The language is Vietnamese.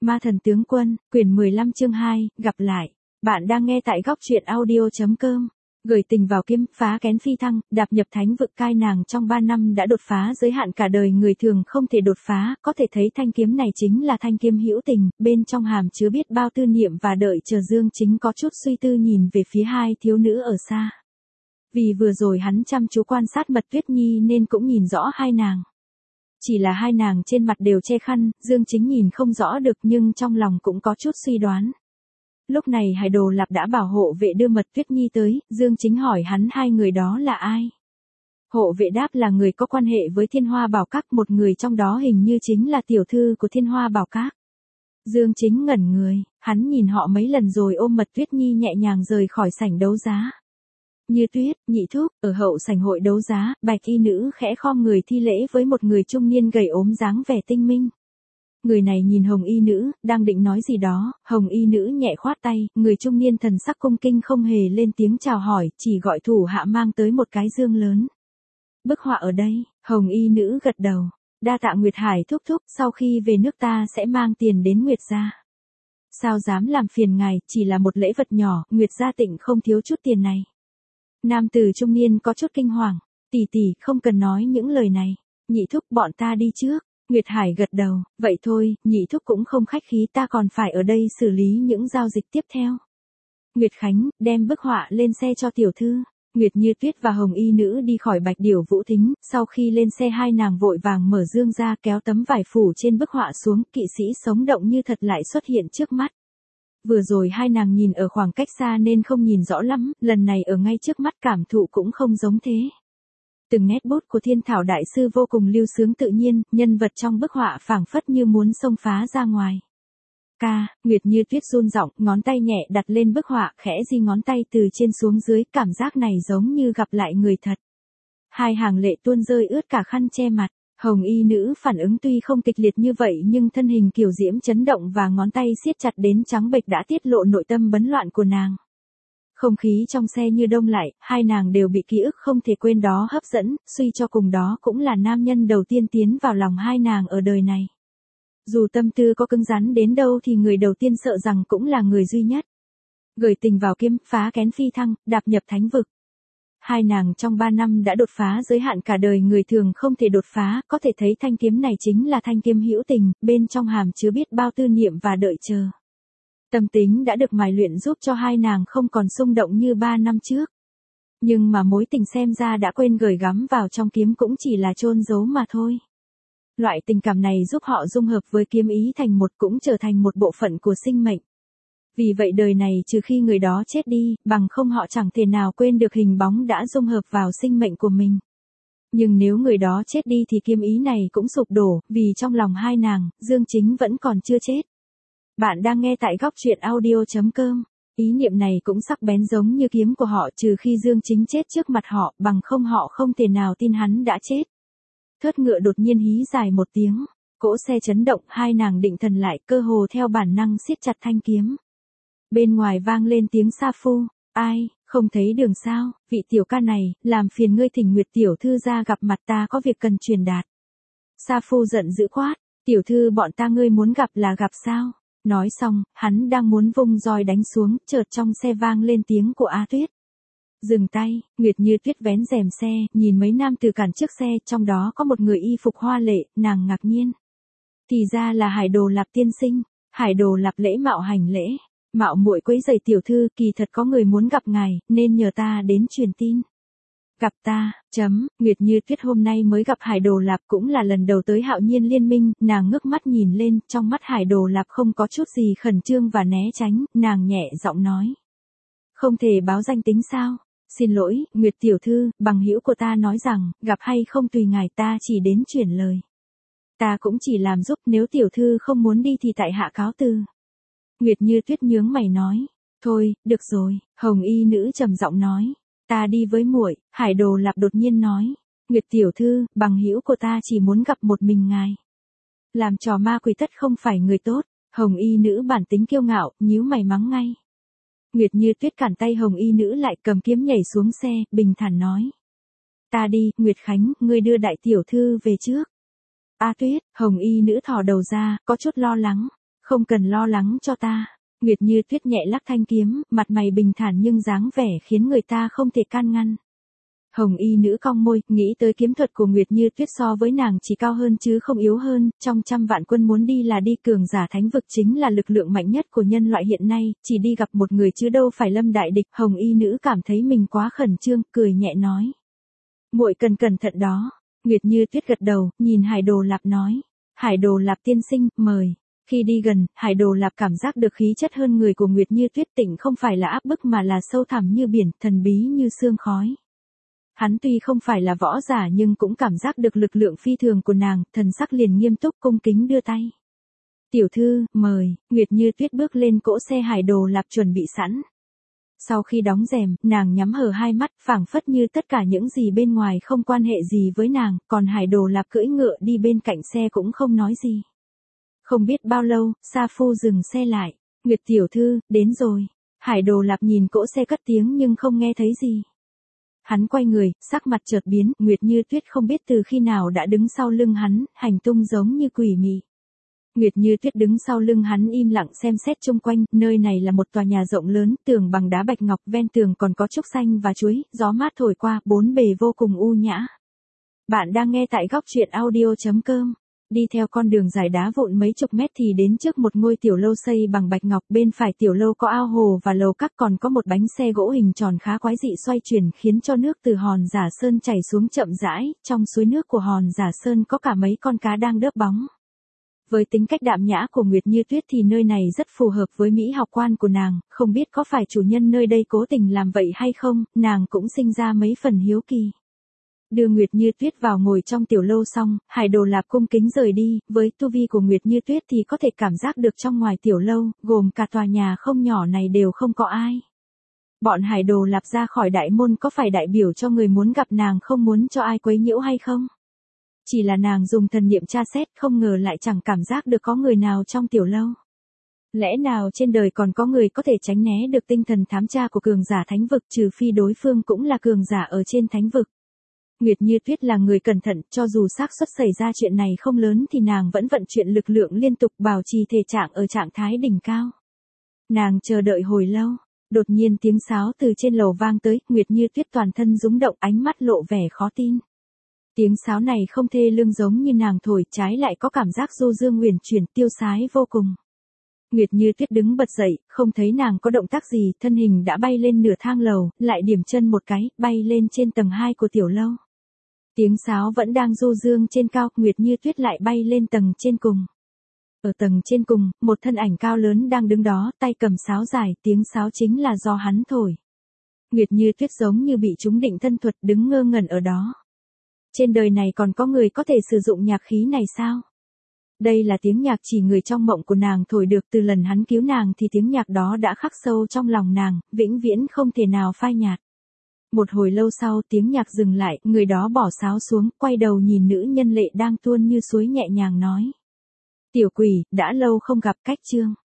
Ma thần tướng quân, quyển 15 chương 2, gặp lại. Bạn đang nghe tại góc truyện audio.com. Gửi tình vào kiếm, phá kén phi thăng, đạp nhập thánh vực cai nàng trong 3 năm đã đột phá giới hạn cả đời người thường không thể đột phá, có thể thấy thanh kiếm này chính là thanh kiếm hữu tình, bên trong hàm chứa biết bao tư niệm và đợi chờ. Dương Chính có chút suy tư nhìn về phía hai thiếu nữ ở xa. Vì vừa rồi hắn chăm chú quan sát Mật Tuyết Nhi nên cũng nhìn rõ hai nàng. Chỉ là hai nàng trên mặt đều che khăn, Dương Chính nhìn không rõ được nhưng trong lòng cũng có chút suy đoán. Lúc này Hải Đồ Lạp đã bảo hộ vệ đưa Mật Tuyết Nhi tới, Dương Chính hỏi hắn hai người đó là ai. Hộ vệ đáp là người có quan hệ với Thiên Hoa Bảo Các, một người trong đó hình như chính là tiểu thư của Thiên Hoa Bảo Các. Dương Chính ngẩn người, hắn nhìn họ mấy lần rồi ôm Mật Tuyết Nhi nhẹ nhàng rời khỏi sảnh đấu giá. Như Tuyết, Nhị Thúc, ở hậu sảnh hội đấu giá, Bạch y nữ khẽ khom người thi lễ với một người trung niên gầy ốm dáng vẻ tinh minh. Người này nhìn Hồng y nữ, đang định nói gì đó, Hồng y nữ nhẹ khoát tay, người trung niên thần sắc cung kinh không hề lên tiếng chào hỏi, chỉ gọi thủ hạ mang tới một cái dương lớn. Bức họa ở đây, Hồng y nữ gật đầu, đa tạ Nguyệt Hải thúc thúc, sau khi về nước ta sẽ mang tiền đến Nguyệt gia. Sao dám làm phiền ngài, chỉ là một lễ vật nhỏ, Nguyệt gia Tịnh không thiếu chút tiền này. Nam tử trung niên có chút kinh hoàng, tỷ tỷ, không cần nói những lời này, Nhị Thúc bọn ta đi trước. Nguyệt Hải gật đầu, vậy thôi, Nhị Thúc cũng không khách khí, ta còn phải ở đây xử lý những giao dịch tiếp theo. Nguyệt Khánh, đem bức họa lên xe cho tiểu thư. Nguyệt Như Tuyết và Hồng y nữ đi khỏi Bạch Điểu Vũ Thính, sau khi lên xe hai nàng vội vàng mở dương ra kéo tấm vải phủ trên bức họa xuống, kỵ sĩ sống động như thật lại xuất hiện trước mắt. Vừa rồi hai nàng nhìn ở khoảng cách xa nên không nhìn rõ lắm, lần này ở ngay trước mắt cảm thụ cũng không giống thế. Từng nét bút của Thiên Thảo đại sư vô cùng lưu sướng tự nhiên, nhân vật trong bức họa phảng phất như muốn xông phá ra ngoài. Nguyệt Như Tuyết run giọng, ngón tay nhẹ đặt lên bức họa, khẽ di ngón tay từ trên xuống dưới, cảm giác này giống như gặp lại người thật. Hai hàng lệ tuôn rơi ướt cả khăn che mặt. Hồng y nữ phản ứng tuy không kịch liệt như vậy nhưng thân hình kiều diễm chấn động và ngón tay siết chặt đến trắng bệch đã tiết lộ nội tâm bấn loạn của nàng. Không khí trong xe như đông lại, hai nàng đều bị ký ức không thể quên đó hấp dẫn, suy cho cùng đó cũng là nam nhân đầu tiên tiến vào lòng hai nàng ở đời này. Dù tâm tư có cứng rắn đến đâu thì người đầu tiên sợ rằng cũng là người duy nhất. Gửi tình vào kiếm, phá kén phi thăng, đạp nhập thánh vực. Hai nàng trong 3 năm đã đột phá giới hạn cả đời người thường không thể đột phá, có thể thấy thanh kiếm này chính là thanh kiếm hữu tình, bên trong hàm chứa biết bao tư niệm và đợi chờ. Tâm tính đã được mài luyện giúp cho hai nàng không còn xung động như 3 năm trước. Nhưng mà mối tình xem ra đã quên gửi gắm vào trong kiếm cũng chỉ là chôn giấu mà thôi. Loại tình cảm này giúp họ dung hợp với kiếm ý thành một, cũng trở thành một bộ phận của sinh mệnh. Vì vậy đời này trừ khi người đó chết đi, bằng không họ chẳng thể nào quên được hình bóng đã dung hợp vào sinh mệnh của mình. Nhưng nếu người đó chết đi thì kiếm ý này cũng sụp đổ, vì trong lòng hai nàng, Dương Chính vẫn còn chưa chết. Bạn đang nghe tại góc truyện audio.com. Ý niệm này cũng sắc bén giống như kiếm của họ, trừ khi Dương Chính chết trước mặt họ, bằng không họ không thể nào tin hắn đã chết. Thớt ngựa đột nhiên hí dài một tiếng, cỗ xe chấn động, hai nàng định thần lại, cơ hồ theo bản năng siết chặt thanh kiếm. Bên ngoài vang lên tiếng sa phu, ai, không thấy đường sao, vị tiểu ca này, làm phiền ngươi thỉnh Nguyệt tiểu thư ra gặp mặt, ta có việc cần truyền đạt. Sa phu giận dữ quát, tiểu thư bọn ta ngươi muốn gặp là gặp sao? Nói xong, hắn đang muốn vung roi đánh xuống, chợt trong xe vang lên tiếng của A Tuyết. Dừng tay, Nguyệt Như Tuyết vén rèm xe, nhìn mấy nam từ cản trước xe, trong đó có một người y phục hoa lệ, nàng ngạc nhiên. Thì ra là Hải Đồ Lạp tiên sinh. Hải Đồ Lạp lễ mạo hành lễ. Mạo muội quấy rầy tiểu thư, kỳ thật có người muốn gặp ngài, nên nhờ ta đến truyền tin. Gặp ta, Nguyệt Như Tuyết hôm nay mới gặp Hải Đồ Lạp, cũng là lần đầu tới Hạo Nhiên Liên Minh, nàng ngước mắt nhìn lên, trong mắt Hải Đồ Lạp không có chút gì khẩn trương và né tránh, nàng nhẹ giọng nói. Không thể báo danh tính sao? Xin lỗi, Nguyệt tiểu thư, bằng hữu của ta nói rằng, gặp hay không tùy ngài, ta chỉ đến chuyển lời. Ta cũng chỉ làm giúp, nếu tiểu thư không muốn đi thì tại hạ cáo từ. Nguyệt Như Tuyết nhướng mày nói, thôi, được rồi, Hồng y nữ trầm giọng nói, ta đi với muội. Hải Đồ Lạp đột nhiên nói, Nguyệt tiểu thư, bằng hữu của ta chỉ muốn gặp một mình ngài. Làm trò ma quỷ tất không phải người tốt. Hồng y nữ bản tính kiêu ngạo, nhíu mày mắng ngay. Nguyệt Như Tuyết cản tay Hồng y nữ lại, cầm kiếm nhảy xuống xe, bình thản nói. Ta đi, Nguyệt Khánh, ngươi đưa đại tiểu thư về trước. A Tuyết, Hồng y nữ thò đầu ra, có chút lo lắng. Không cần lo lắng cho ta. Nguyệt Như Tuyết nhẹ lắc thanh kiếm, mặt mày bình thản nhưng dáng vẻ khiến người ta không thể can ngăn. Hồng y nữ cong môi, nghĩ tới kiếm thuật của Nguyệt Như Tuyết so với nàng chỉ cao hơn chứ không yếu hơn, trong trăm vạn quân muốn đi là đi, cường giả thánh vực chính là lực lượng mạnh nhất của nhân loại hiện nay, chỉ đi gặp một người chứ đâu phải lâm đại địch. Hồng y nữ cảm thấy mình quá khẩn trương, cười nhẹ nói. Muội cần cẩn thận đó. Nguyệt Như Tuyết gật đầu, nhìn Hải Đồ Lạp nói. Hải Đồ Lạp tiên sinh, mời. Khi đi gần, Hải Đồ Lạp cảm giác được khí chất hơn người của Nguyệt Như Tuyết, tịnh không phải là áp bức mà là sâu thẳm như biển, thần bí như sương khói. Hắn tuy không phải là võ giả nhưng cũng cảm giác được lực lượng phi thường của nàng, thần sắc liền nghiêm túc cung kính đưa tay. Tiểu thư, mời. Nguyệt Như Tuyết bước lên cỗ xe Hải Đồ Lạp chuẩn bị sẵn. Sau khi đóng rèm, nàng nhắm hờ hai mắt, phảng phất như tất cả những gì bên ngoài không quan hệ gì với nàng, còn Hải Đồ Lạp cưỡi ngựa đi bên cạnh xe cũng không nói gì. Không biết bao lâu, Sa Phu dừng xe lại. Nguyệt tiểu thư, đến rồi. Hải Đồ Lạp nhìn cỗ xe cất tiếng nhưng không nghe thấy gì. Hắn quay người, sắc mặt chợt biến, Nguyệt Như Tuyết không biết từ khi nào đã đứng sau lưng hắn, hành tung giống như quỷ mị. Nguyệt Như Tuyết đứng sau lưng hắn im lặng xem xét chung quanh, nơi này là một tòa nhà rộng lớn, tường bằng đá bạch ngọc, ven tường còn có trúc xanh và chuối, gió mát thổi qua, bốn bề vô cùng u nhã. Bạn đang nghe tại góc truyện audio.com. Đi theo con đường dài đá vụn mấy chục mét thì đến trước một ngôi tiểu lâu xây bằng bạch ngọc, bên phải tiểu lâu có ao hồ và lầu các, còn có một bánh xe gỗ hình tròn khá quái dị xoay chuyển khiến cho nước từ hòn giả sơn chảy xuống chậm rãi, trong suối nước của hòn giả sơn có cả mấy con cá đang đớp bóng. Với tính cách đạm nhã của Nguyệt Như Tuyết thì nơi này rất phù hợp với mỹ học quan của nàng, không biết có phải chủ nhân nơi đây cố tình làm vậy hay không, nàng cũng sinh ra mấy phần hiếu kỳ. Đưa Nguyệt Như Tuyết vào ngồi trong tiểu lâu xong, Hải Đồ Lạp cung kính rời đi, với tu vi của Nguyệt Như Tuyết thì có thể cảm giác được trong ngoài tiểu lâu, gồm cả tòa nhà không nhỏ này đều không có ai. Bọn Hải Đồ Lạp ra khỏi đại môn có phải đại biểu cho người muốn gặp nàng không muốn cho ai quấy nhiễu hay không? Chỉ là nàng dùng thần niệm tra xét, không ngờ lại chẳng cảm giác được có người nào trong tiểu lâu. Lẽ nào trên đời còn có người có thể tránh né được tinh thần thám tra của cường giả thánh vực, trừ phi đối phương cũng là cường giả ở trên thánh vực. Nguyệt Như Tuyết là người cẩn thận, cho dù xác suất xảy ra chuyện này không lớn thì nàng vẫn vận chuyển lực lượng liên tục bảo trì thể trạng ở trạng thái đỉnh cao. Nàng chờ đợi hồi lâu, đột nhiên tiếng sáo từ trên lầu vang tới, Nguyệt Như Tuyết toàn thân rúng động, ánh mắt lộ vẻ khó tin. Tiếng sáo này không thê lương giống như nàng thổi, trái lại có cảm giác du dương uyển chuyển, tiêu sái vô cùng. Nguyệt Như Tuyết đứng bật dậy, không thấy nàng có động tác gì, thân hình đã bay lên nửa thang lầu, lại điểm chân một cái, bay lên trên tầng 2 của tiểu lâu. Tiếng sáo vẫn đang du dương trên cao, Nguyệt Như Tuyết lại bay lên tầng trên cùng. Ở tầng trên cùng, một thân ảnh cao lớn đang đứng đó, tay cầm sáo dài, tiếng sáo chính là do hắn thổi. Nguyệt Như Tuyết giống như bị trúng định thân thuật, đứng ngơ ngẩn ở đó. Trên đời này còn có người có thể sử dụng nhạc khí này sao? Đây là tiếng nhạc chỉ người trong mộng của nàng thổi được, từ lần hắn cứu nàng thì tiếng nhạc đó đã khắc sâu trong lòng nàng, vĩnh viễn không thể nào phai nhạt. Một hồi lâu sau tiếng nhạc dừng lại, người đó bỏ sáo xuống, quay đầu nhìn nữ nhân lệ đang tuôn như suối nhẹ nhàng nói. Tiểu quỷ, đã lâu không gặp, cách chương.